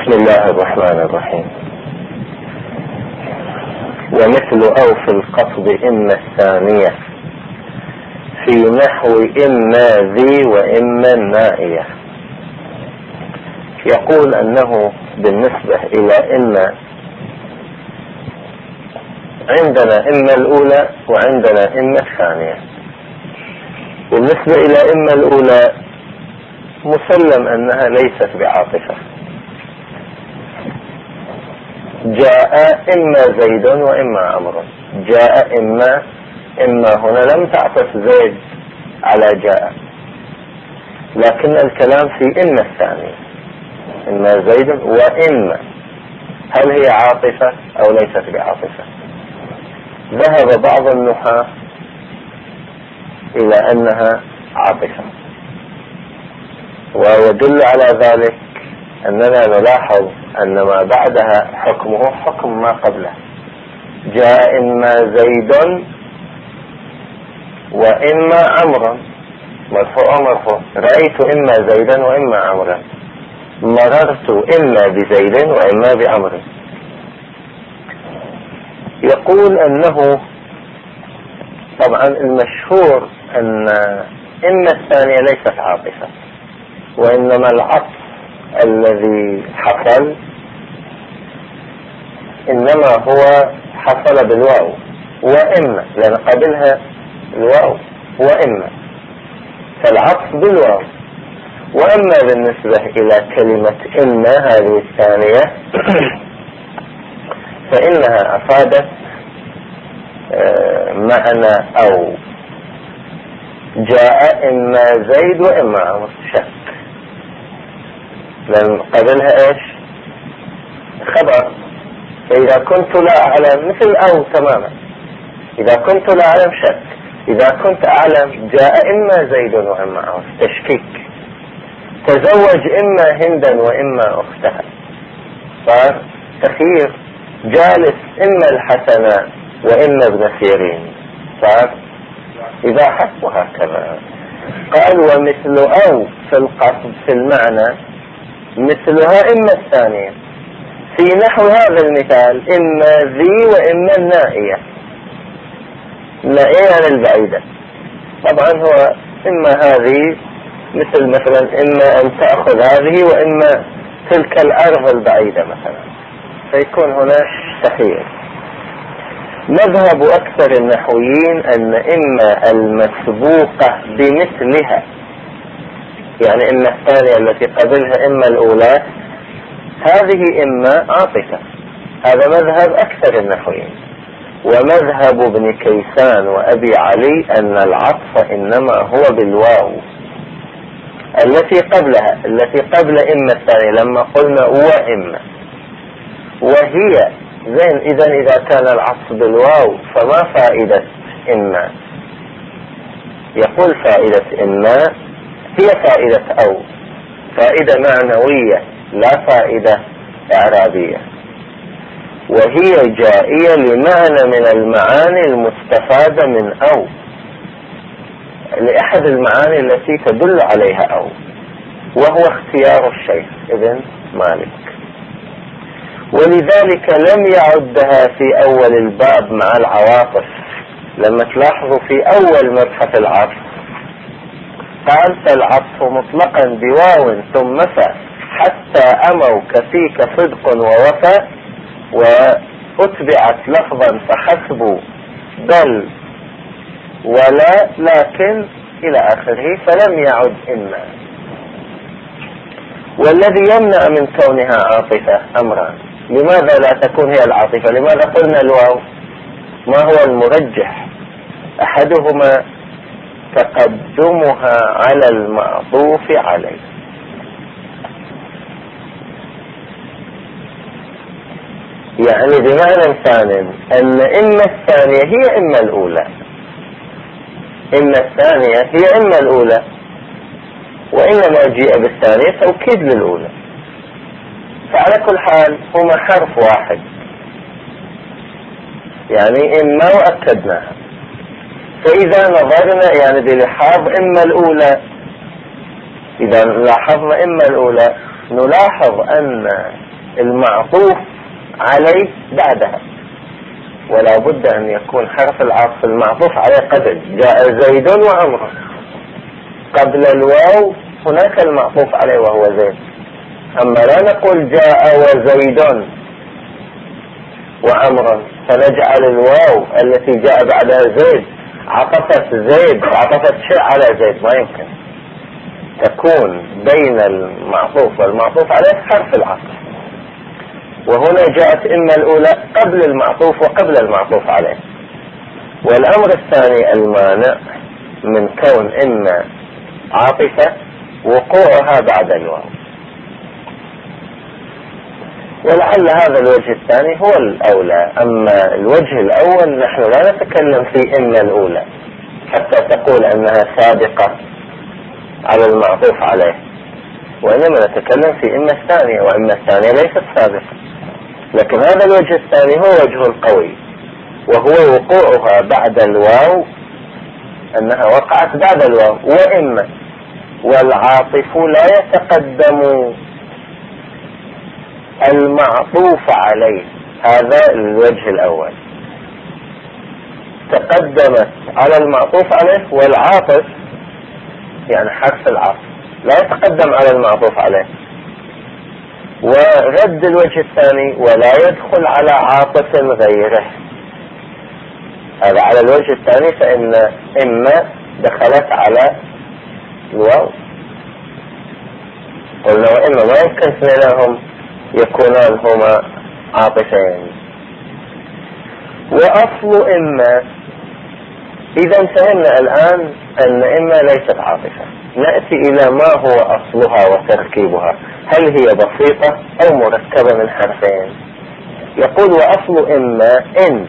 بسم الله الرحمن الرحيم. ومثل أو في القصد إما الثانية في نحو إما ذي وإما النائية. يقول أنه بالنسبة إلى إما عندنا إما الأولى وعندنا إما الثانية. بالنسبة إلى إما الأولى مسلم أنها ليست بعاطفة. جاء إما زيد وإما عمرو. جاء إما هنا لم تعطف زيد على جاء، لكن الكلام في إما الثانية، إما زيد وإما. هل هي عاطفة أو ليست بعاطفة؟ ذهب بعض النحاة إلى أنها عاطفة، ويدل على ذلك أننا نلاحظ أن ما بعدها حكمه حكم ما قبله. جاء إما زيد وإما عمرو، مرفوع. رأيت إما زيدا وإما عمرا. مررت إما بزيد وإما بعمر. يقول أنه طبعا المشهور أن إما الثانية ليست عاطفة، وإنما العطف الذي حصل إنما هو حصل بالواو وإما، لأن قبلها الواو وإما، فالعطف بالواو. وأما بالنسبة إلى كلمة إما هذه الثانية فإنها أفادت معنى أو. جاء إما زيد وإما عمرو، شك، لأن قبلها إيش؟ خبر. فإذا كنت لا أعلم مثل أو تماما، إذا كنت لا أعلم شك، إذا كنت أعلم جاء إما زيد وإما عمرو، تشكيك. تزوج إما هندا وإما أختها، صار تخيير. جالس إما الحسن وإما ابن سيرين، صار إباحة. وهكذا قال ومثل أو في القصد في المعنى مثلها إما الثانية في نحو هذا المثال إما ذي وإما النائية. النائية يعني البعيدة. طبعا هو إما هذه مثلا إما أن تأخذ هذه وإما تلك الأرض البعيدة مثلا، فيكون هنا تخيير. مذهب أكثر النحويين أن إما المسبوقة بمثلها، يعني إما الثانية التي قبلها إما الأولى، هذه إما عاطفة. هذا مذهب أكثر النحويين. ومذهب ابن كيسان وأبي علي أن العطف إنما هو بالواو التي قبلها، التي قبل إما الثانية لما قلنا وإما. وهي زين. إذا كان العطف بالواو فما فائدة إما؟ يقول فائدة إما هي فائدة أو، فائدة معنوية لا فائدة إعرابية، وهي جائية لمعنى من المعاني المستفادة من أو، لأحد المعاني التي تدل عليها أو، وهو اختيار الشيخ ابن مالك. ولذلك لم يعدها في أول الباب مع العواطف. لما تلاحظوا في أول مبحث العطف قال فالعطف مطلقا بواو ثم فاء حتى أموك فيك صدق ووفاء، وأتبعت لفظا فحسبوا بل ولا لكن إلى آخره، فلم يعد إما. والذي يمنع من كونها عاطفة أمران. لماذا لا تكون هي العاطفة؟ لماذا قلنا الواو؟ ما هو المرجح؟ أحدهما تقدمها على المعطوف عليه. يعني بمعنى ثاني أن إما الثانية هي إما الأولى، إما الثانية هي إما الأولى، وإنما جيء بالثانية توكيد للأولى. فعلى كل حال هما حرف واحد، يعني إما وأكدناها. فإذا نظرنا يعني بلحاظ إما الأولى، إذا لاحظنا إما الأولى نلاحظ أن المعطوف عليه بعدها، ولا بد أن يكون حرف العطف المعطوف عليه قبل. جاء زيد وعمر، قبل الواو هناك المعطوف عليه وهو زيد. أما لا نقول جاء وزيد وعمر فنجعل الواو التي جاء بعدها زيد عطفت زيد، عطفت شيء على زيد، ما يمكن. تكون بين المعطوف والمعطوف عليه حرف العطف، وهنا جاءت إما الأولى قبل المعطوف وقبل المعطوف عليه. والأمر الثاني المانع من كون إما عاطفة وقوعها بعد الواو، ولعل هذا الوجه الثاني هو الأولى. أما الوجه الأول نحن لا نتكلم في إما الأولى حتى تقول أنها سابقة على المعطوف عليه، وإنما نتكلم في إما الثانية، وإما الثانية ليست سابقة. لكن هذا الوجه الثاني هو وجه القوي، وهو وقوعها بعد الواو، أنها وقعت بعد الواو. وإما والعاطف لا يتقدم المعطوف عليه، هذا الوجه الأول. تقدمت على المعطوف عليه، والعاطف يعني حرف العطف لا يتقدم على المعطوف عليه. ورد الوجه الثاني ولا يدخل على عاطف غيره، هذا على الوجه الثاني، فإن إما دخلت على الواو. قلنا وإما ما يمكن اثنينهم يكونان هما عاطفين. وأصل إما، إذا فهمنا الآن أن إما ليست عاطفة، نأتي إلى ما هو أصلها وتركيبها، هل هي بسيطة أو مركبة من حرفين؟ يقول وأصل إما إن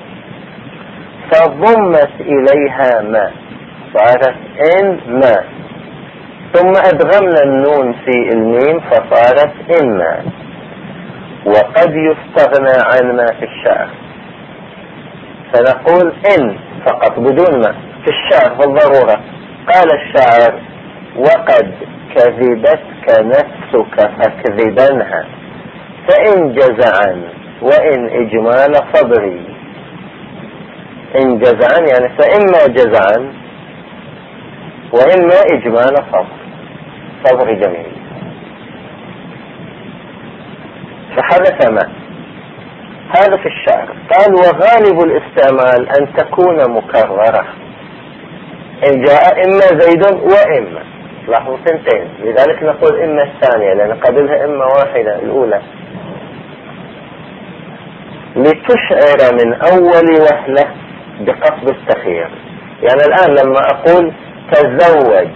فضمت إليها ما، صارت إن ما، ثم أدغمنا النون في الميم فصارت إما. وقد يستغنى عن ما في الشعر، فنقول إن فقط بدون ما. في الشعر بالضرورة قال الشاعر وقد كذبتك نفسك فاكذبنها، فإن جزعا وإن إجمال صبري. إن جزعا يعني فإما جزعا وإما إجمال صبر جميل. فحدث ما، هذا في الشعر. قال وغالب الاستعمال أن تكون مكررة، إن جاء إما زيد وإما، لاحظوا سنتين، لذلك نقول إما الثانية لأن قبلها إما واحدة الأولى، لتشعر من أول وهلة بقصد التخيير. يعني الآن لما أقول تزوج،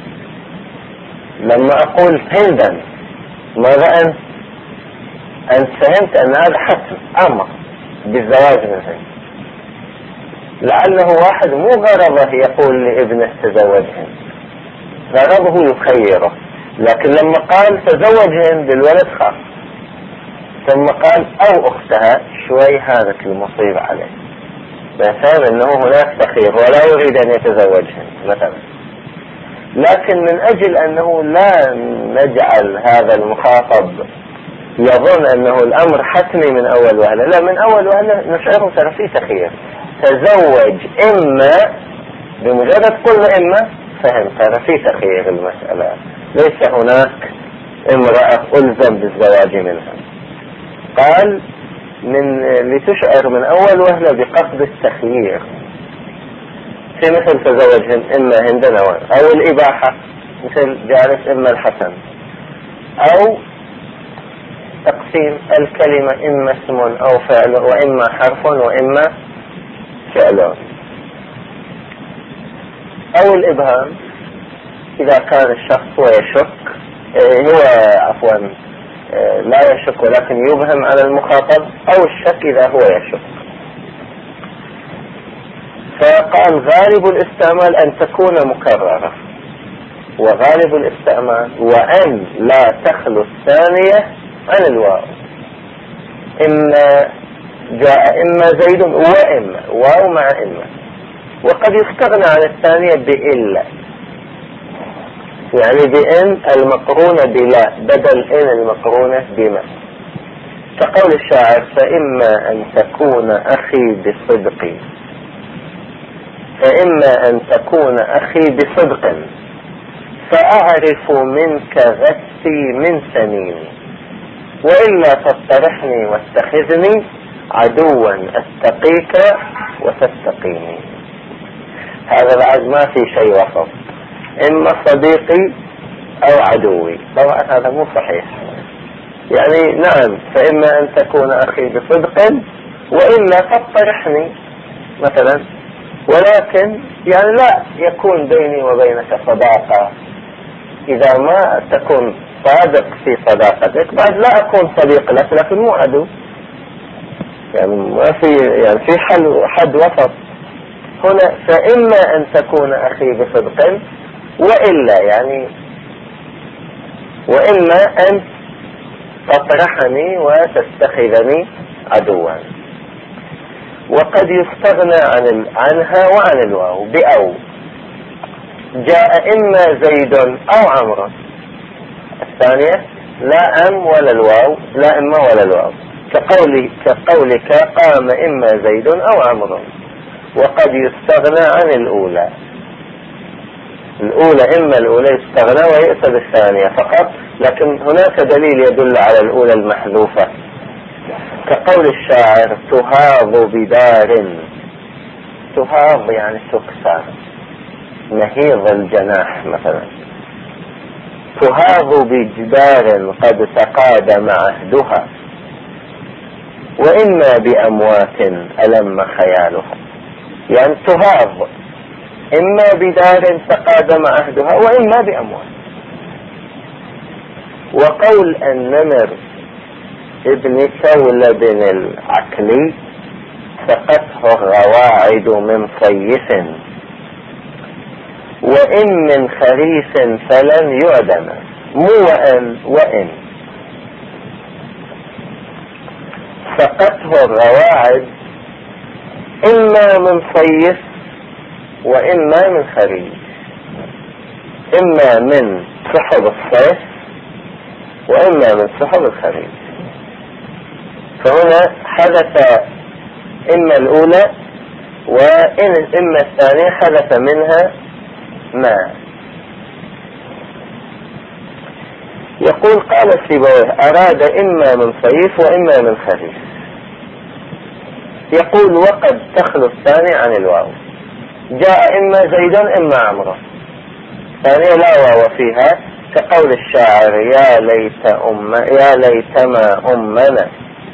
لما أقول هندا، ماذا أنت فهمت أن هذا حتم أمر بالزواج من هند. لعله واحد مو غرضه يقول لابنه تزوج هند، غرضه يخيره، لكن لما قال تزوج هند الولد خاف، ثم قال أو أختها شوي هذا المصيبة عليه، فهم أنه هناك تخير ولا يريد أن يتزوج هند مثلا. لكن من أجل أنه لا نجعل هذا المخاطب يظن أنه الأمر حتمي من أول وهلة، لا، من أول وهلة نشعره ترى في تخير. تزوج إما، بمجرد قلنا إما فهم ترى في تخير المسألة، ليس هناك امرأة ألزم بالزواج منها. قال لتشعر من أول وهلة بقصد التخيير، في مثل تزوج إما هندنا أو الإباحة، مثل جالس إما الحسن، أو تقسيم الكلمة إما اسم أو فعل، وإما حرف وإما فعل، أو الإبهام إذا كان الشخص هو يشك، لا يشك ولكن يبهم على المخاطب، أو الشك إذا هو يشك. فقال غالب الاستعمال أن تكون مكررة، وغالب الاستعمال وأن لا تخلو الثانية عن الواو. إما جاء إما زيد وإما، واو مع إما. وقد يستغنى عن الثانية بإلا، يعني بإن المقرونة بلا بدل إن المقرونة بما. كقول الشاعر: فإما أن تكون أخي بصدق، فإما أن تكون أخي بصدق فأعرف منك غثي من سنين، وإلا فاطرحني واتخذني عدوا أتقيك وتتقيني. هذا بعد ما في شيء وسط، إما صديقي أو عدوي. طبعا هذا مو صحيح. يعني نعم، فإما أن تكون أخي بصدق وإلا فاطرحني مثلا، ولكن يعني لا يكون بيني وبينك صداقة. إذا ما تكون صادق في صداقتك بعد لا أكون صديق لك، لكن مو عدو. يعني ما في، يعني في حد وسط هنا. فإما أن تكون أخي بصدق وإلا، يعني وإما أن تطرحني وتتخذني عدوا. وقد يستغنى عنها وعن الواو بأو. جاء إما زيد أو عمرو. الثانية لا أم ولا الواو، لا إما ولا الواو، كقولك قام إما زيد أو عمرو. وقد يستغنى عن الأولى. الأولى إما الأولى يستغنى ويأتى بالثانية فقط، لكن هناك دليل يدل على الأولى المحذوفة، كقول الشاعر: تهاض بدار. تهاض يعني تكسى، نهيض الجناح مثلا. تهاض بجدار قد تقادم عهدها، وإما بأموات ألم خيالها. يعني تهاض إما بدار تقادم عهدها وإما بأموات. وقول النمر ابن كولب العكلي: سقته الرواعد من صيف، وإن من خريف فلن يعدم. مو وإن. سقته الرواعد إما من صيف وإما من خريف، إما من سحب الصيف وإما من سحب الخريف. فهنا حدث إما الأولى وإما الثانية حدث منها ما. يقول: قال السيبويه: أراد إما من صيف وإما من خريف. يقول: وقد تخلو الثانية عن الواو. جاء إما زيد إما عمرو، ثانية لا واو فيها، كقول الشاعر: يا ليتما أمنا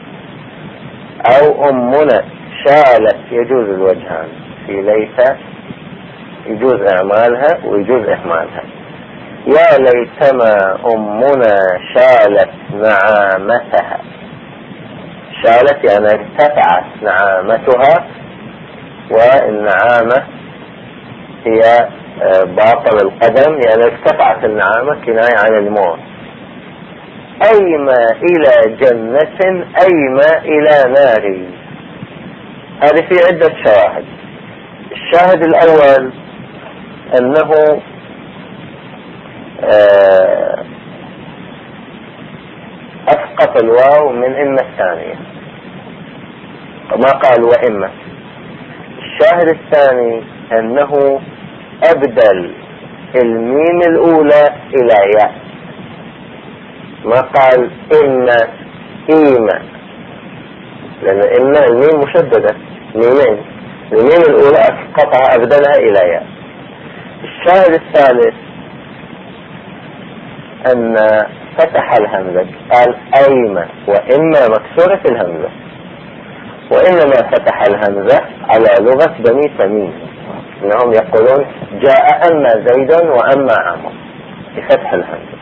أو أمنا شالت. يجوز الوجهان في ليت، يجوز إعمالها ويجوز إهمالها. يا ليتما أمنا شالت نعامتها. شالت يعني ارتفعت نعامتها، والنعامة هي باطن القدم، يعني ارتفعت النعامة كناية عن الموت. أيما إلى جنة أيما إلى نار. هذه في عدة شواهد. الشاهد الأول أنه أسقط الواو من إما الثانية، ما قال وإما. الشاهد الثاني أنه أبدل الميم الأولى إلى ياء، ما قال إما إيما، لأن إما الميم مشددة ميمين، الميم الأولى أسقطها أبدلها إلى ياء. الشاهد الثالث أن فتح الهمزة، قال أيما وإما مكسورة الهمزة، وإنما فتح الهمزة على لغة بني تميم، إنهم يقولون جاء أما زيد وأما عمرو بفتح الهمزة.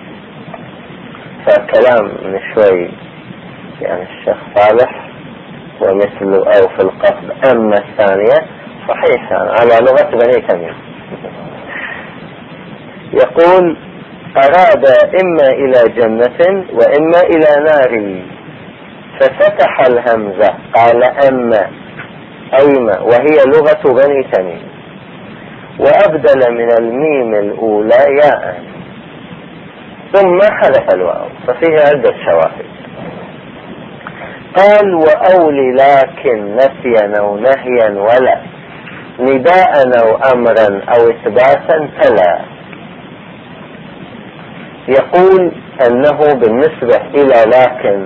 فكلام من شوي يعني الشيخ صالح ومثله أو في القصد أما الثانية صحيح يعني على لغة بني تميم. يقول: أراد إما إلى جنة وإما إلى نار، ففتح الهمزة قال أما أيما، وهي لغة بني تميم، وأبدل من الميم الأولى ياء، ثم حذف الواو. ففيه عدة شواهد. قال وأولي لكن نفيا أو نهيا ولا نداء أو أمرا أو إثباتا فلا. يقول أنه بالنسبة إلى لكن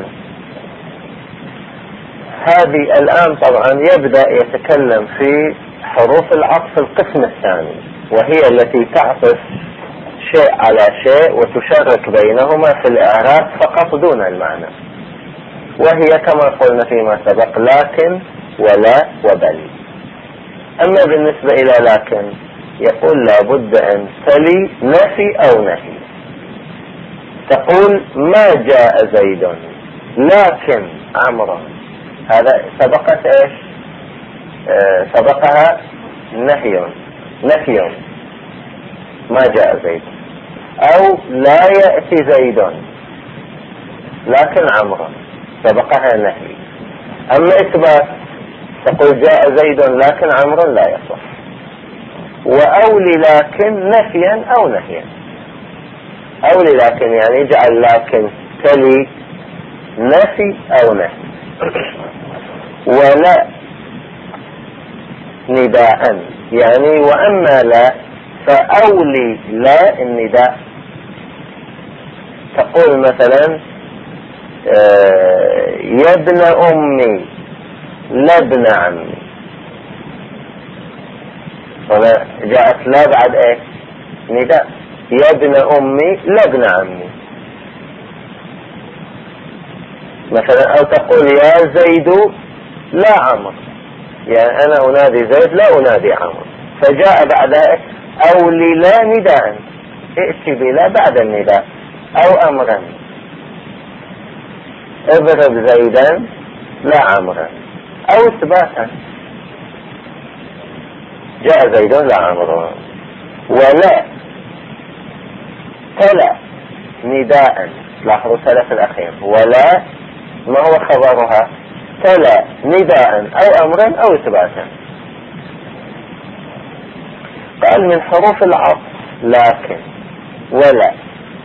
هذه الآن طبعا يبدأ يتكلم في حروف العطف القسم الثاني، وهي التي تعطف شيء على شيء وتشارك بينهما في الإعراب فقط دون المعنى، وهي كما قلنا فيما سبق لكن ولا وبل. أما بالنسبة إلى لكن يقول لابد أن تلي نفي أو نهي. تقول ما جاء زيد لكن عمرو، هذا سبقت ايش؟ سبقها نفي ما جاء زيد، او لا يأتي زيد لكن عمرو، سبقها نهي. اما اثبات تقول جاء زيد لكن عمرو لا يصح. واولي لكن نفيا او نهيا. اولي لكن يعني اجعل لكن تلي نفي او نهي. ولا نداء يعني واما لا فاولي لا النداء. تقول مثلا يا ابن امي لا ابن عمي، هنا جاءت لا بعد ايه؟ نداء. يا ابن امي لا ابن عمي مثلا. او تقول يا زيد لا عمرو، يعني انا انادي زيد لا انادي عمرو، فجاء بعدها او لا نداء، ائتي بلا بعد النداء، او امرا اضرب زيدا لا عمرا، او اثباتا جاء زيد لا عمرو. ولا تلا نداء، لاحظوا تلا في الاخير، ولا ما هو خبرها؟ تلا نداء او امرا او اثباتا. قال من حروف العطف لكن ولا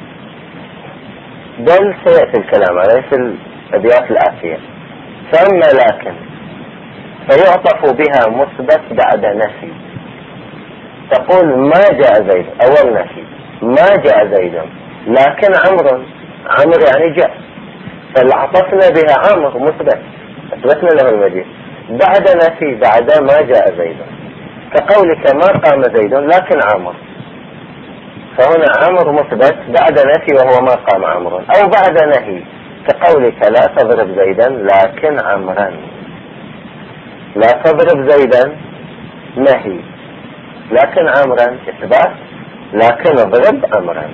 بل سيأتي الكلام عليه في الأبيات الآتية. فأما لكن فيعطف بها مثبت بعد نفي. تقول ما جاء زيد، أول نفي ما جاء زيد لكن عمرو يعني جاء، فعطفنا بها عمرو مثبت، أثبتنا له المجيء. بعد نفي بعد ما جاء زيد، كقولك ما قام زيد لكن عمرو، فهنا عمرو مثبت بعد نفي وهو ما قام عمرو. أو بعد نهي كقولك لا تضرب زيدا لكن عمرا، لا تضرب زيدا نهي، لكن عمرا إثبات، لكن اضرب أمرا.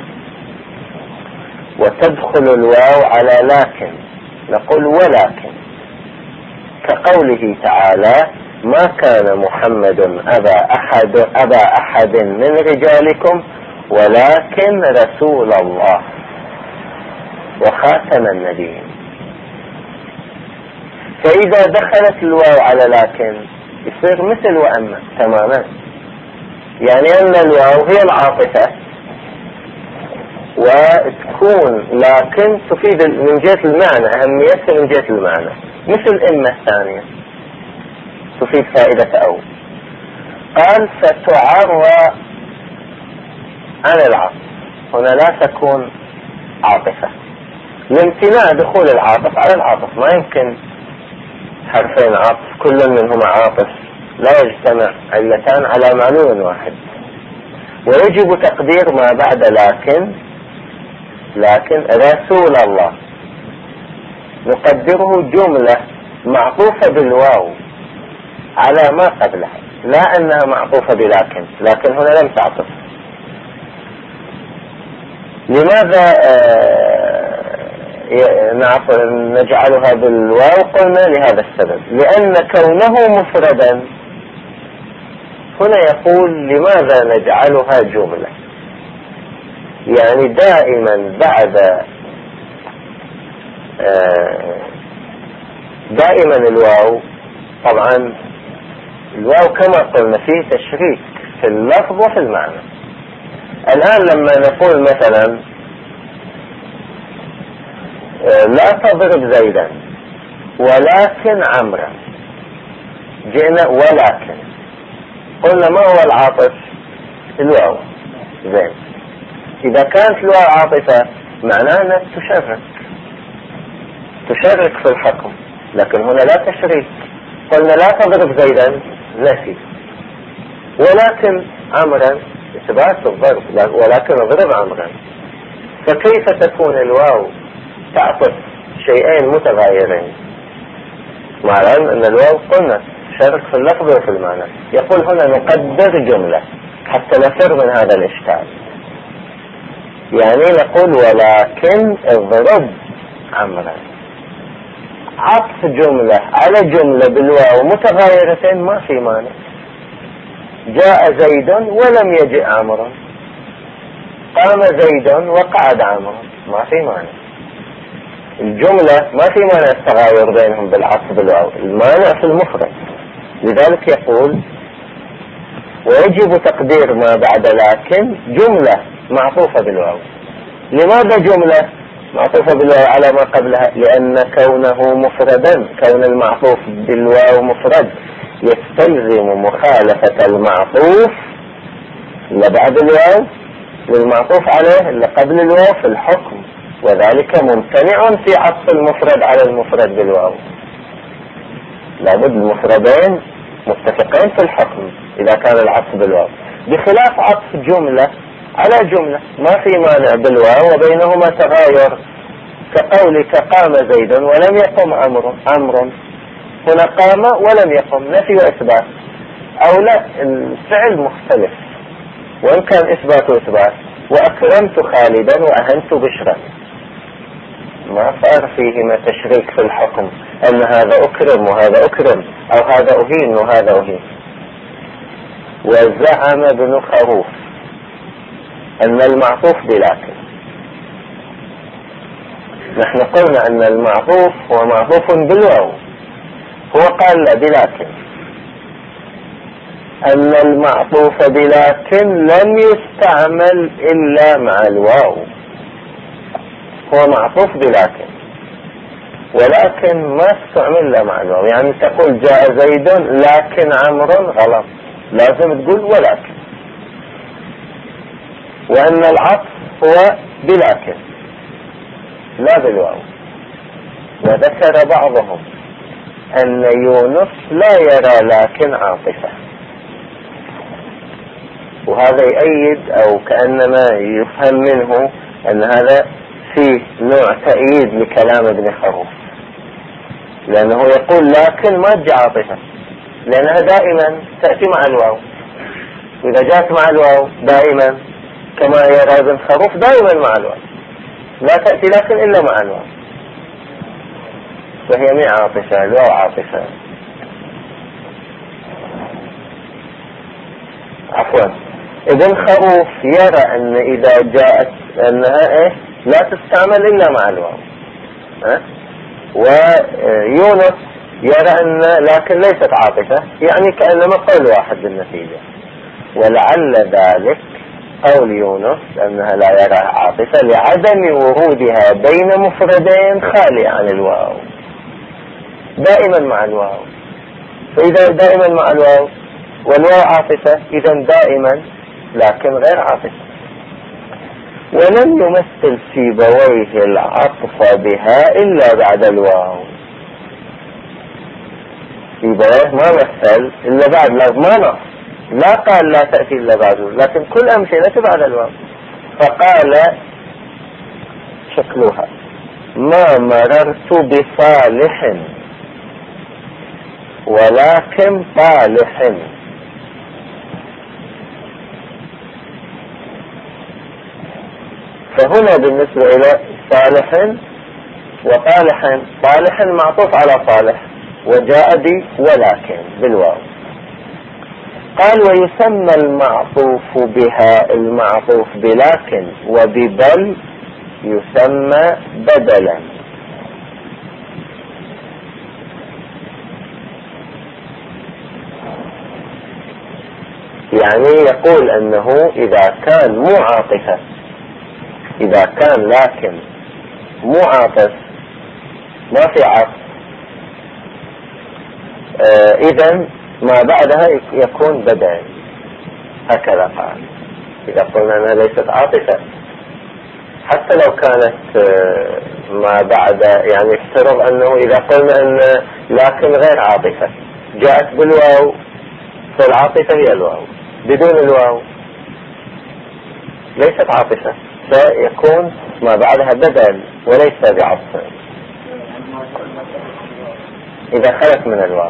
وتدخل الواو على لكن، نقول ولكن، كقوله تعالى ما كان محمد أبا أحد من رجالكم ولكن رسول الله وخاتم النبيين. فإذا دخلت الواو على لكن يصير مثل وأما تماما، يعني أن الواو هي العاطفة، وتكون لكن تفيد من جهة المعنى، أهميتها من جهة المعنى، مثل إما الثانية تفيد فائدة أو. قال فتعرى عن العطف، هنا لا تكون عاطفة لامتناع دخول العاطف على العاطف. ما يمكن حرفين عطف كل منهما عاطف لا يجتمع علتان على معنون واحد. ويجب تقدير ما بعد لكن رسول الله نقدره جملة معطوفة بالواو على ما قبلها، لا أنها معطوفة لكن هنا لم تعطف. لماذا نجعلها بالواو؟ قلنا لهذا السبب، لأن كونه مفردا هنا يقول لماذا نجعلها جملة، يعني دائما دائما الواو، طبعا الواو كما قلنا فيه تشريك في اللفظ وفي المعنى. الآن لما نقول مثلا لا تضرب زيدا، ولكن عمرا، جئنا ولكن، قلنا ما هو العاطف؟ الواو. زين، إذا كانت الواو عاطفة معناه أنك تشرك في الحكم، لكن هنا لا تشريك. قلنا لا تضرب زيدا، نفي، ولكن عمرا إثبات الضرب، ولكن اضرب عمرا. فكيف تكون الواو تعطف شيئين متغايرين مع العلم أن الواو قلنا شرك في اللفظ وفي المعنى؟ يقول هنا نقدر جملة حتى نفر من هذا الإشكال. يعني نقول ولكن اضرب عمرا، عطف جملة على جملة بالواو متغايرتين ما في مانع. جاء زيد ولم يجئ عمرو، قام زيد وقعد عمرو، ما في مانع. الجملة ما في مانع التغاير بينهم بالعطف بالواو، المانع في المفرد. لذلك يقول ويجب تقدير ما بعد لكن جملة معطوفة بالواو. لماذا جملة معطوفة بالواو على ما قبلها؟ لأن كونه مفردا، كون المعطوف بالواو مفرد يستلزم مخالفة المعطوف اللي بعد الواو للمعطوف عليه اللي قبل الواو في الحكم، وذلك ممتنع في عطف المفرد على المفرد بالواو. لابد المفردين متفقين في الحكم إذا كان العطف بالواو، بخلاف عطف جملة على جملة ما في مانع بالواو وبينهما تغاير، كقولك قام زيد ولم يقم عمرو. هنا قام ولم يقم، نفي وإثبات. أو لا، الفعل مختلف وإن كان إثبات وإثبات. وأكرمت خالدا وأهنت بشرا، ما صار فيهما تشريك في الحكم أن هذا أكرم وهذا أكرم، أو هذا أهين وهذا أهين. وزعم ابن خروف أن المعطوف بلكن. نحن قلنا أن المعطوف هو معطوف بالواو، هو قال لا بلكن، أن المعطوف بلكن لم يستعمل إلا مع الواو، هو معطوف بلكن، ولكن ما استعمل إلا مع الواو. يعني تقول جاء زيد لكن عمرو، غلط، لازم تقول ولكن. وأن العطف هو بلكن لا بالواو. وذكر بعضهم أن يونس لا يرى لكن عاطفة، وهذا يؤيد أو كأنما يفهم منه أن هذا فيه نوع تأييد لكلام ابن خروف، لأنه يقول لكن ما تجي عاطفة، لأنها دائما تأتي مع الواو، وإذا جاءت مع الواو دائما كما يرى ابن خروف دائما مع الواو، لا تأتي لكن إلا مع الواو، وهي مع عاطفة، الواو عاطفة. عفوا، ابن خروف يرى أن إذا جاءت أنها لا تستعمل إلا مع الواو، ويونس يرى أن لكن ليست عاطفة، يعني كأنما قول واحد بالنتيجة. ولعل ذلك قول يونس أنها لا يراها عاطفة لعدم ورودها بين مفردين خالي عن الواو، دائما مع الواو. فإذا دائما مع الواو والواو عاطفة، إذا دائما لكن غير عاطفة. ولم يمثل سيبويه العطف بها إلا بعد الواو. سيبويه ما مثل إلا بعد، ما نص، لا قال لا تأتي إلا بعده، لكن كل أمثلة بعد الواو. فقال شكلها ما مررت بصالح ولكن طالح. فهنا بالنسبة إلى صالح وطالح، طالح معطوف على صالح وجاء بي ولكن بالواو. قال ويسمى المعطوف بها المعطوف بلكن وببل يسمى بدلا. يعني يقول أنه إذا كان مو عاطفة، إذا كان لكن مو عاطف، ما في عطف، إذن ما بعدها يكون بدل. هكذا قال. إذا قلنا أنها ليست عاطفة، حتى لو كانت ما بعد، يعني افترض أنه إذا قلنا أن لكن غير عاطفة جاءت بالواو، فالعاطفة هي الواو، بدون الواو ليست عاطفة، سيكون ما بعدها بدل وليس بعطف إذا خلت من الواو.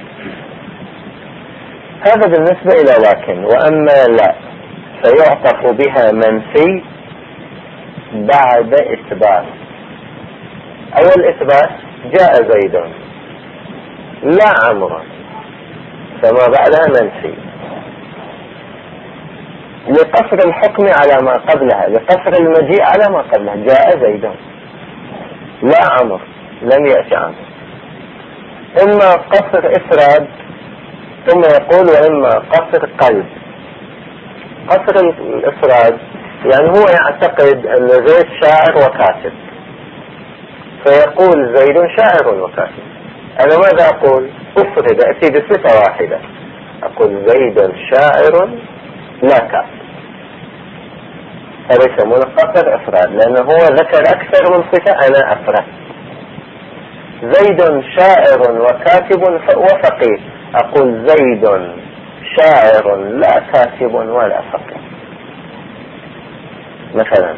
هذا بالنسبة إلى لكن. وأما لا فيعطف بها منفي بعد إثبات. أول إثبات جاء زيد لا عمرو، فما بعدها منفي لقصر الحكم على ما قبلها، لقصر المجيء على ما قبلها. جاء زيد لا عمرو، لم يأتي عمرو. إما قصر إفراد، ثم يقول وإما قصر قلب. قصر الإفراد يعني هو يعتقد أن زيد شاعر وكاتب، فيقول زيد شاعر وكاتب. أنا ماذا أقول؟ أفرد، أتي بصفة واحدة، أقول زيد شاعر لا كاتب. هذا يسمونه قصر إفراد، لأنه هو ذكر أكثر من صفة، أنا أفرد. زيد شاعر وكاتب وفقيه، أقول زيد شاعر لا كاتب ولا فقيه مثلا.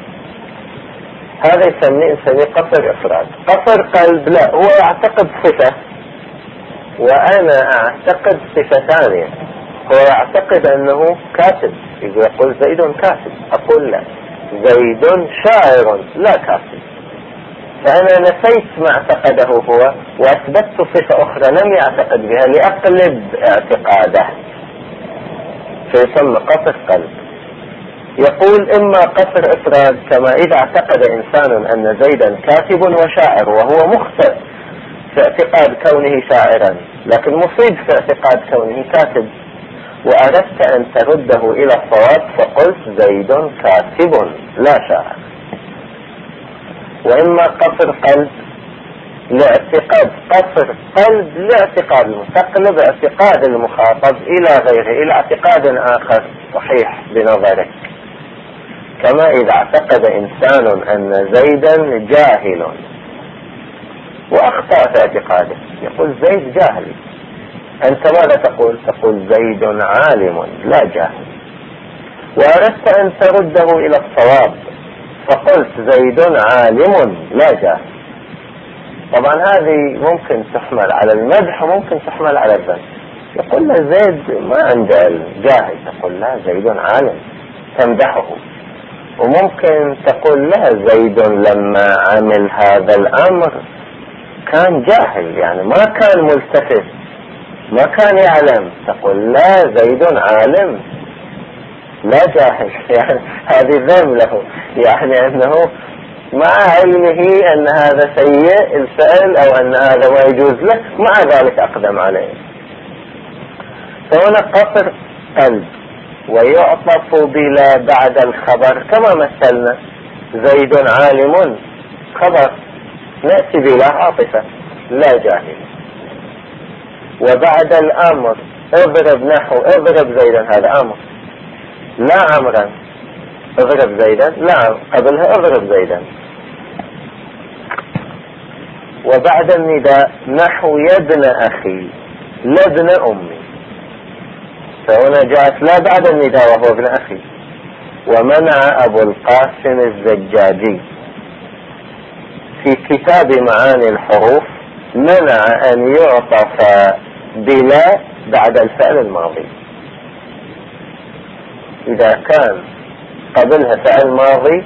هذا نسميه قصر إفراد. قصر قلب لا، هو يعتقد صفة وأنا أعتقد صفة ثانية. هو يعتقد أنه كاتب، يقول زيد كاتب، أقول لا، زيد شاعر لا كاتب. فأنا نسيت ما اعتقده هو وأثبتت صفة أخرى لم يعتقد بها لأقلب اعتقاده، فيسمى قصر قلب. يقول إما قصر إفراد، كما إذا اعتقد إنسان أن زيدا كاتب وشاعر وهو مخطئ في اعتقاد كونه شاعرا، لكن مصيب في اعتقاد كونه كاتب، وأردت أن ترده إلى الصواب فقلت زيد كاتب لا شاعر. وإما قصر قلب لاعتقاد، قصر قلب لاعتقاد تقلب اعتقاد المخاطب إلى غيره، إلى اعتقاد آخر صحيح بنظرك. كما إذا اعتقد إنسان أن زيدا جاهل وأخطأ في اعتقاده، يقول زيد جاهل، أنت ماذا تقول؟ تقول زيد عالم لا جاهل. وأردت أن ترده إلى الصواب فقلت زيد عالم لا جاهل. طبعا هذه ممكن تحمل على المدح وممكن تحمل على الذم. يقول له زيد ما عنده الجاهل، تقول لا زيد عالم تمدحه. وممكن تقول له زيد لما عمل هذا الأمر كان جاهل، يعني ما كان ملتفت، ما كان يعلم، تقول لا زيد عالم لا جاهل. يعني هذه ذم له، يعني أنه مع علمه أن هذا سيء الفعل أو أن هذا ما يجوز له، مع ذلك أقدم عليه. فهنا قصر قلب. ويعطف بلا بعد الخبر كما مثلنا، زيد عالم خبر، نأتي بلا عاطفة لا جاهل. وبعد الأمر اضرب نحو اضرب زيدا، هذا أمر، لا عمرا اضرب زيدا، لا قبلها اضرب زيدا. وبعد النداء نحو يا ابن أخي لا ابن أمي، فهنا جاءت لا بعد النداء وهو ابن أخي. ومنع أبو القاسم الزجاجي في كتاب معاني الحروف، منع أن يعطف بلا بعد الفعل الماضي. إذا كان قبلها فعل ماضي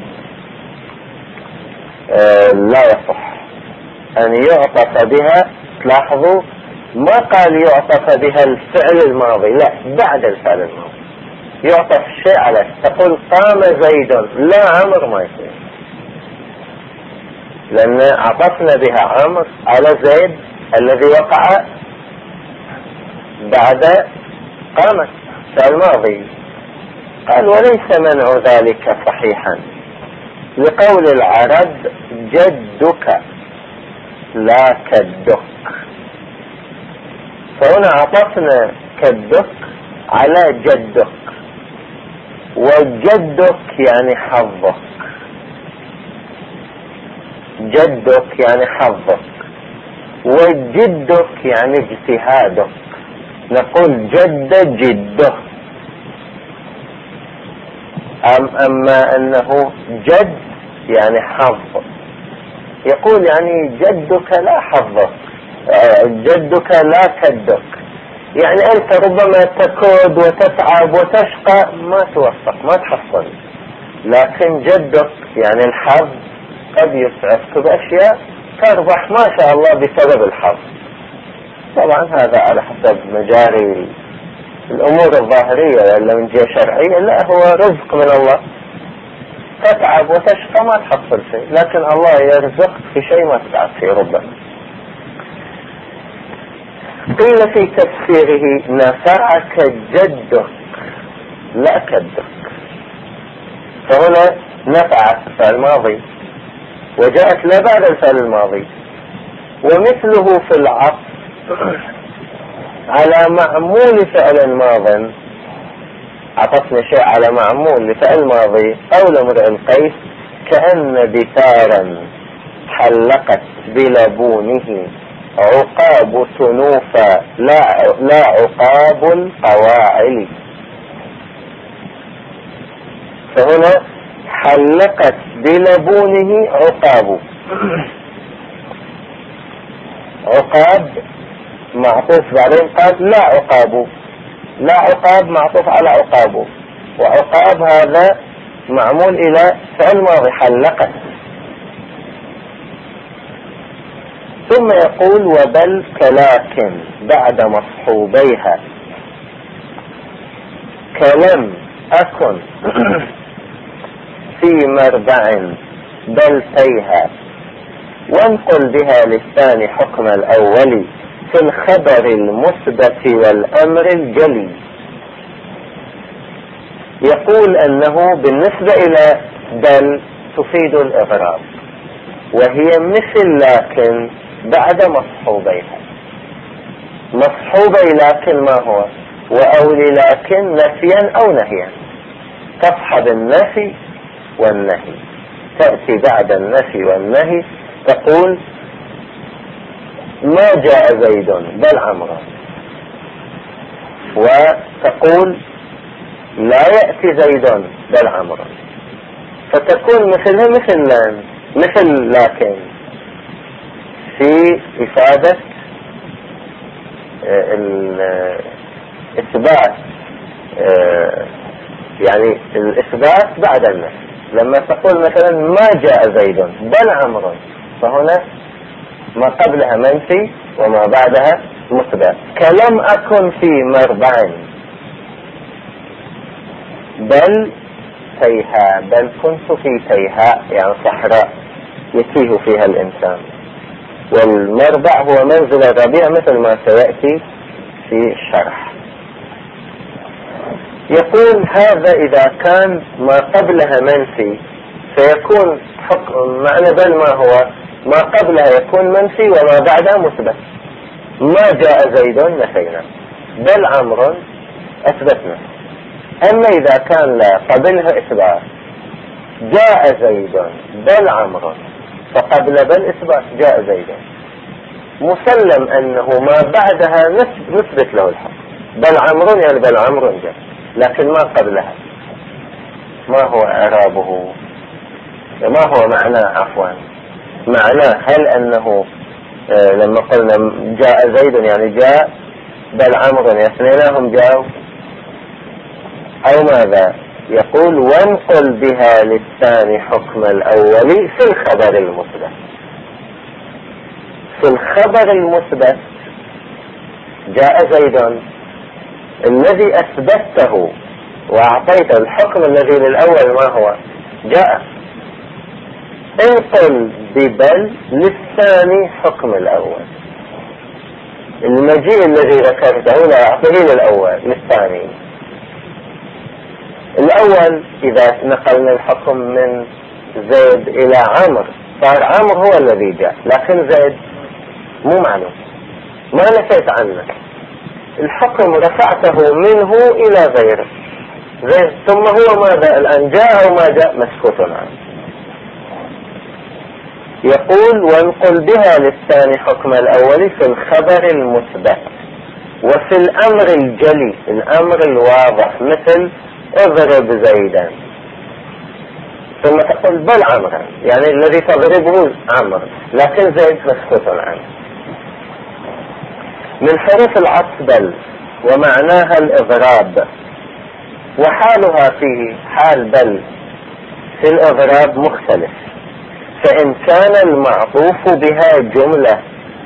لا يصح أن يعطف بها. تلاحظوا ما قال يعطف بها الفعل الماضي، لا، بعد الفعل الماضي يعطف شيء على. تقول قام زيد لا عمر، ما يصير، لأن عطفنا بها عمر على زيد الذي وقع بعد قامت فعل ماضي. قال وليس منع ذلك صحيحا لقول العرب جدك لا كدك. فهنا عطفنا كدك على جدك، وجدك يعني حظك، جدك يعني حظك، وجدك يعني اجتهادك. نقول جد جده. أما أنه جد يعني حظ، يقول يعني جدك لا حظك، جدك لا كدك، يعني أنت ربما تكود وتتعب وتشقى ما توفق ما تحصل، لكن جدك يعني الحظ قد يسعفك بأشياء تربح ما شاء الله بسبب الحظ. طبعا هذا على حسب مجاري الأمور الظاهرية، ولا من جهة شرعية لا، هو رزق من الله، تتعب وتشقى ما تحصل شيء، لكن الله يرزقك في شيء ما تتعب فيه ربما. قيل في تفسيره نفعك جدك لا كدك، فهنا نفعك فعل ماضي وجاءت لا بعد الفعل الماضي، ومثله في العطف على معمول فعل ماض، عطفنا شيء على معمول لفعل ماضي. قول امرئ القيس كأن بثارا حلقت بلبونه عقاب تنوفا لا عقاب القواعل. فهنا حلقت بلبونه عقاب، عقاب معطوف بعدين قال لا عقاب، لا عقاب معطوف على عقابه، وعقاب هذا معمول إلى فعل ماضي حلقت. ثم يقول وبل كلاكن بعد مصحوبيها كلم أكن في مربع بل فيها، وانقل بها للثاني حكم الأول في الخبر المثبت والأمر الجلي. يقول أنه بالنسبة إلى بل تفيد الإغراب، وهي مثل لكن بعد مصحوبيها. مصحوبي لكن ما هو؟ وأولي لكن نفيا أو نهيا، تصحب النفي والنهي، تأتي بعد النفي والنهي، تقول ما جاء زيد بل عمرو، وتقول لا يأتي زيد بل عمرو، فتكون مثلها مثل لكن في إفادة الإثبات، يعني الإثبات بعد النفي. لما تقول مثلا ما جاء زيد بل عمرو، فهنا ما قبلها منفي وما بعدها مثبت. كلم أكن في مربع بل تيها، بل كنت في تيها يعني صحراء يتيه فيها الإنسان، والمربع هو منزل الربيع مثل ما سيأتي في الشرح. يقول هذا إذا كان ما قبلها منفي فيكون حكم معنى بل ما هو؟ ما قبلها يكون منفي وما بعدها مثبت. ما جاء زيد نفينا، بل عمرو أثبتنا. أما إذا كان لا قبلها إثبات، جاء زيد بل عمرو، فقبل بل إثبات جاء زيد، مسلم أنه ما بعدها نثبت له الحق. بل عمرو يعني بل عمرو جاء، لكن ما قبلها ما هو إعرابه؟ ما هو معناه؟ عفوا معناه هل أنه لما قلنا جاء زيد يعني جاء بل عمرو اثنينهم جاءوا، أو ماذا؟ يقول وانقل بها للثاني حكم الأول في الخبر المثبت. في الخبر المثبت جاء زيد الذي أثبته وأعطيته الحكم الذي للأول ما هو؟ جاء. انقل ببل للثاني حكم الأول، المجيء الذي ذكرته لا أعطيه للأول، للثاني. الأول إذا نقلنا الحكم من زيد إلى عمرو صار عمرو هو الذي جاء، لكن زيد مو معلوم، ما نفيت عنه، الحكم رفعته منه إلى غيره زين، ثم هو ماذا الآن جاء أو ما جاء مسكوت عنه. يقول وانقل بها للثاني حكم الأول في الخبر المثبت وفي الأمر الجلي، الأمر الواضح مثل اضرب زيدا، ثم تقول بل عمرا، يعني الذي تضربه عمر لكن زيد مسكوت عنه. من حروف العطف بل ومعناها الإضراب، وحالها فيه حال بل في الإضراب مختلف، فإن كان المعطوف بها جملة،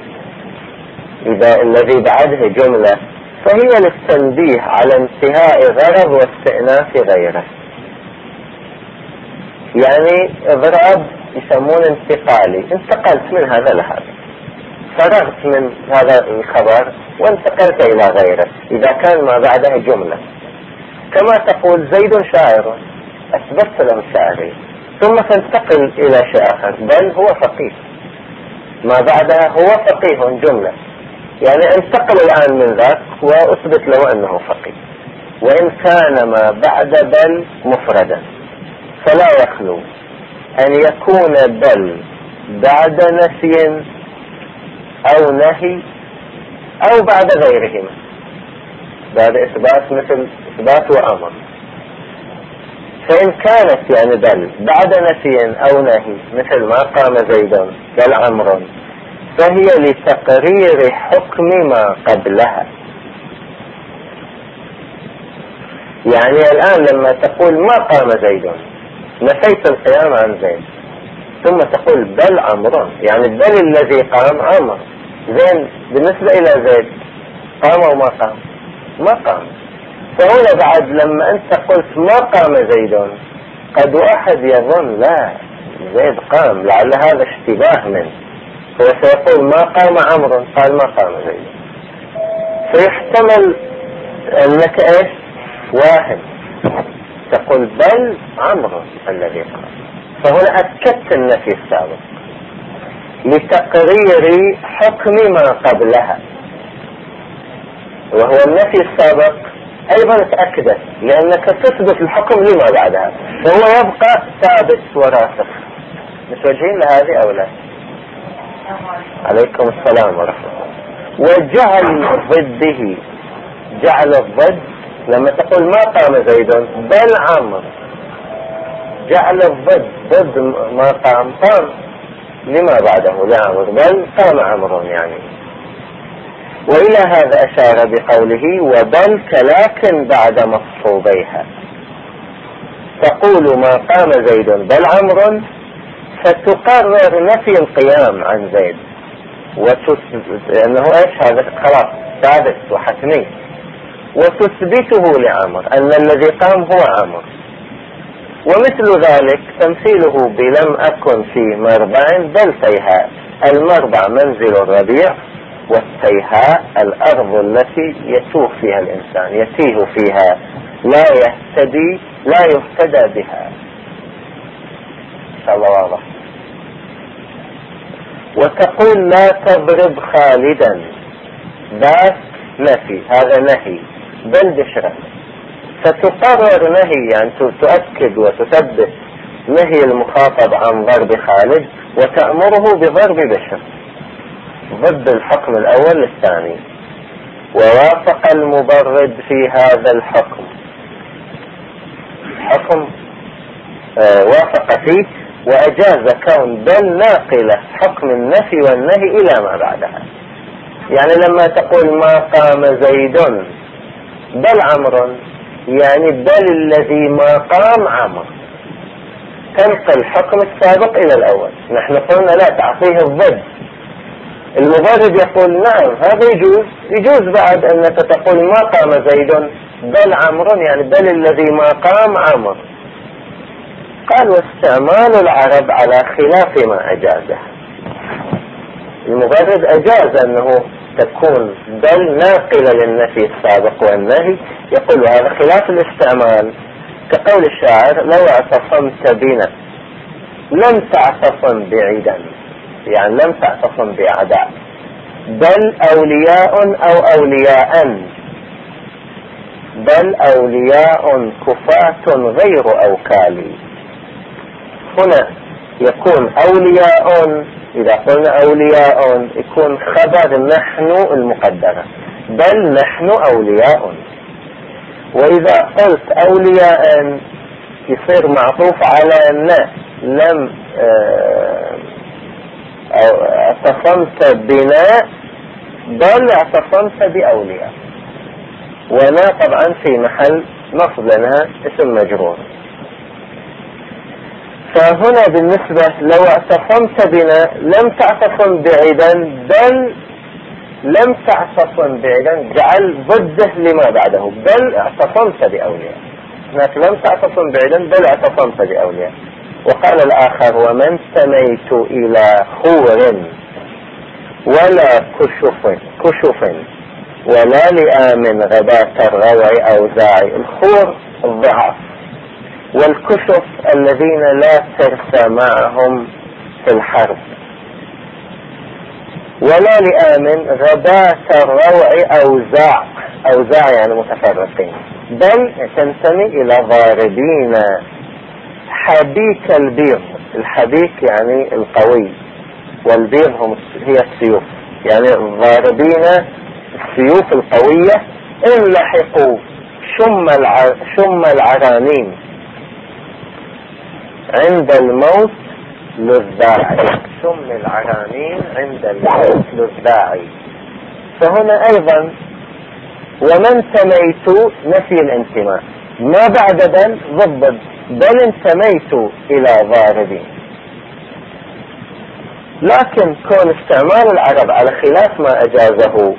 إذا الذي بعده جملة فهي للتنبيه على انتهاء غرض واستئناف غيره. يعني إضراب يسمون انتقالي، انتقلت من هذا لهذا، فرغت من هذا الخبر وانتقلت إلى غيره إذا كان ما بعده جملة. كما تقول زيد شاعر، أثبت له شعري، ثم تنتقل إلى شيء آخر بل هو فقيه، ما بعدها هو فقيه جملة، يعني انتقل الآن من ذاك وأثبت له أنه فقيه. وإن كان ما بعد بل مفردا فلا يخلو أن يكون بل بعد نفي أو نهي أو بعد غيرهما، بعد إثبات مثل إثبات وأمر. فإن كانت يعني بل بعد نفي أو نهي مثل ما قام زيد بل عمر فهي لتقرير حكم ما قبلها. يعني الآن لما تقول ما قام زيد نفيت القيام عن زيد، ثم تقول بل عمر، يعني بل الذي قام عمر. زين بالنسبة إلى زيد قام وما قام؟ ما قام. فهنا بعد لما أنت قلت ما قام زيد قد واحد يظن لا زيد قام، لعل هذا اشتباه منه، هو سيقول ما قام عمر، قال ما قام زيد، فيحتمل أنك إيش واحد تقول بل عمر الذي قام. فهنا أكدت النفي السابق لتقرير حكم ما قبلها، وهو النفي السابق أيضا تأكدت لأنك تثبت الحكم لما بعدها، فهو يبقى ثابت وراسخ. متوجهين لهذه أو لا؟ عليكم السلام ورحمة الله. وجعل ضده، جعل الضد لما تقول ما قام زيد بل عمر، جعل الضد ضد ما قام لما بعده لعمر بل قام عمر يعني. وإلى هذا أشار بقوله وبل كلاكن بعد مصحوبيها، تقول ما قام زيد بل عمر فتقرر نفي القيام عن زيد لأنه إيش هذا خلاص ثابت وحتمي، وتثبته لعمر أن الذي قام هو عمر. ومثل ذلك تمثيله بلم أكن في مربع بل تيهاء، المربع منزل الربيع والتيهاء الأرض التي يتوه فيها الإنسان، يتيه فيها لا يهتدى بها. إن شاء الله واضح. وتقول لا تضرب خالدا، ذاك نفي، هذا نهي بل بشرة، فتقرر نهي يعني تؤكد وتثبت نهي المخاطب عن ضرب خالد وتأمره بضرب بشر ضد الحكم الأول للثاني. ووافق المبرد في هذا الحكم، حكم وافق فيه وأجاز كون بل ناقلة حكم النفي والنهي إلى ما بعدها. يعني لما تقول ما قام زيد بل عمر، يعني بل الذي ما قام عمر، تنقل الحكم السابق إلى الأول. نحن قلنا لا تعطيه الضد. المبرد يقول نعم هذا يجوز بعد أنك تقول ما قام زيد بل عمر، يعني بل الذي ما قام عمر. قال واستعمال العرب على خلاف ما أجازه. المبرد أجاز أنه تكون بل ناقلة للنفي السابق والنهي، يقول هذا خلاف الاستعمال، كقول الشاعر لو اعتصمت بنا لم تعتصم بعيدا، يعني لم تعتصم بأعداء، بل أولياء أو أولياء بل أولياء كفاة غير أوكالي. هنا يكون أولياء، إذا قلنا أولياء يكون خبر نحن المقدرة، بل نحن أولياء. وإذا قلت أولياء يصير معطوف على لم اعتصمت بنا بل اعتصمت بأولياء، ونا طبعا في محل نصب لأنها اسم مجرور. فهنا بالنسبة لو اعتصمت بنا لم تعتصم بعيدا بل لم تعتصم بعيدا، جعل ضده لما بعده، بل اعتصمت بأولياء. هناك لم تعتصم بعيدا بل اعتصمت بأولياء. وقال الآخر ومن سميت إلى خور ولا كشف ولا لآم غبات الروع أوزاعي. الخور الضعاف، والكشف الذين لا ترس معهم في الحرب. ولا لآم غبات الروع أوزاع يعني متفرقين، بل تنتمي إلى ضاربين حبيك البيض. الحبيك يعني القوي، والبيض هي السيوف، يعني الضاربين السيوف القوية. إن لحقوا شم العرانين عند الموت للذاعي. شم العرانين عند الموت للذاعي. فهنا أيضا ومن سميت نفي الانتماء، ما بعد بل ضد بل انتميت إلى ضاربين. لكن كون استعمال العرب على خلاف ما أجازه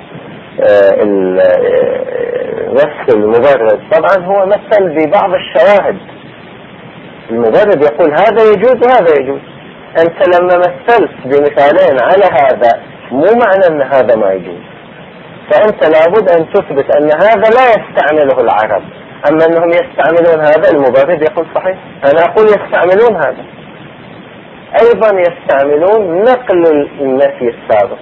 وصف المبرد، طبعا هو مثل ببعض الشواهد. المبرد يقول هذا يجوز وهذا يجوز. أنت لما مثلت بمثالين على هذا مو معنى أن هذا ما يجوز، فأنت لابد أن تثبت أن هذا لا يستعمله العرب، أما أنهم يستعملون هذا. المبرد يقول صحيح، أنا أقول يستعملون هذا. أيضا يستعملون نقل النفي السابق،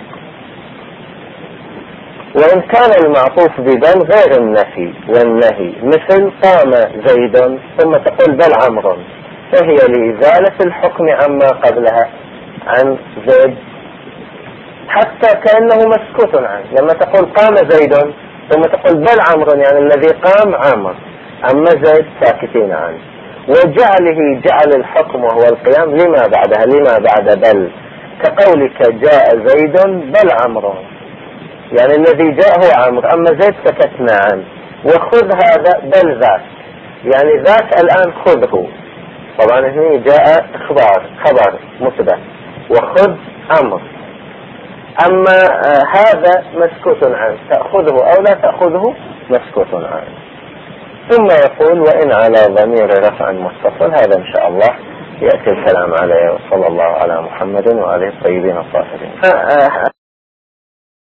وإن كان المعطوف ببل غير النفي والنهي، مثل قام زيد ثم تقول بل عمرو، فهي لإزالة الحكم عما قبلها عن زيد، حتى كأنه مسكوت عنه. لما تقول قام زيد ثم تقول بل عمرو يعني الذي قام عمرو، أما زيد ساكتين عنه. وجعله جعل الحكم وهو القيام لما بعدها، لما بعد بل، كقولك جاء زيد بل عمرو، يعني الذي جاء هو عمرو، أما زيد سكتنا عنه. وخذ هذا بل ذاك، يعني ذاك الآن خذه. طبعا هنا جاء خبر مثبت، وخذ أمر. أما هذا مسكوت عنه، تأخذه أو لا تأخذه مسكوت عنه. ثم يقول وإن على ضمير رفع متصل، هذا إن شاء الله يأتي الكلام عليه. وصلى الله على محمد وآله الطيبين الطاهرين.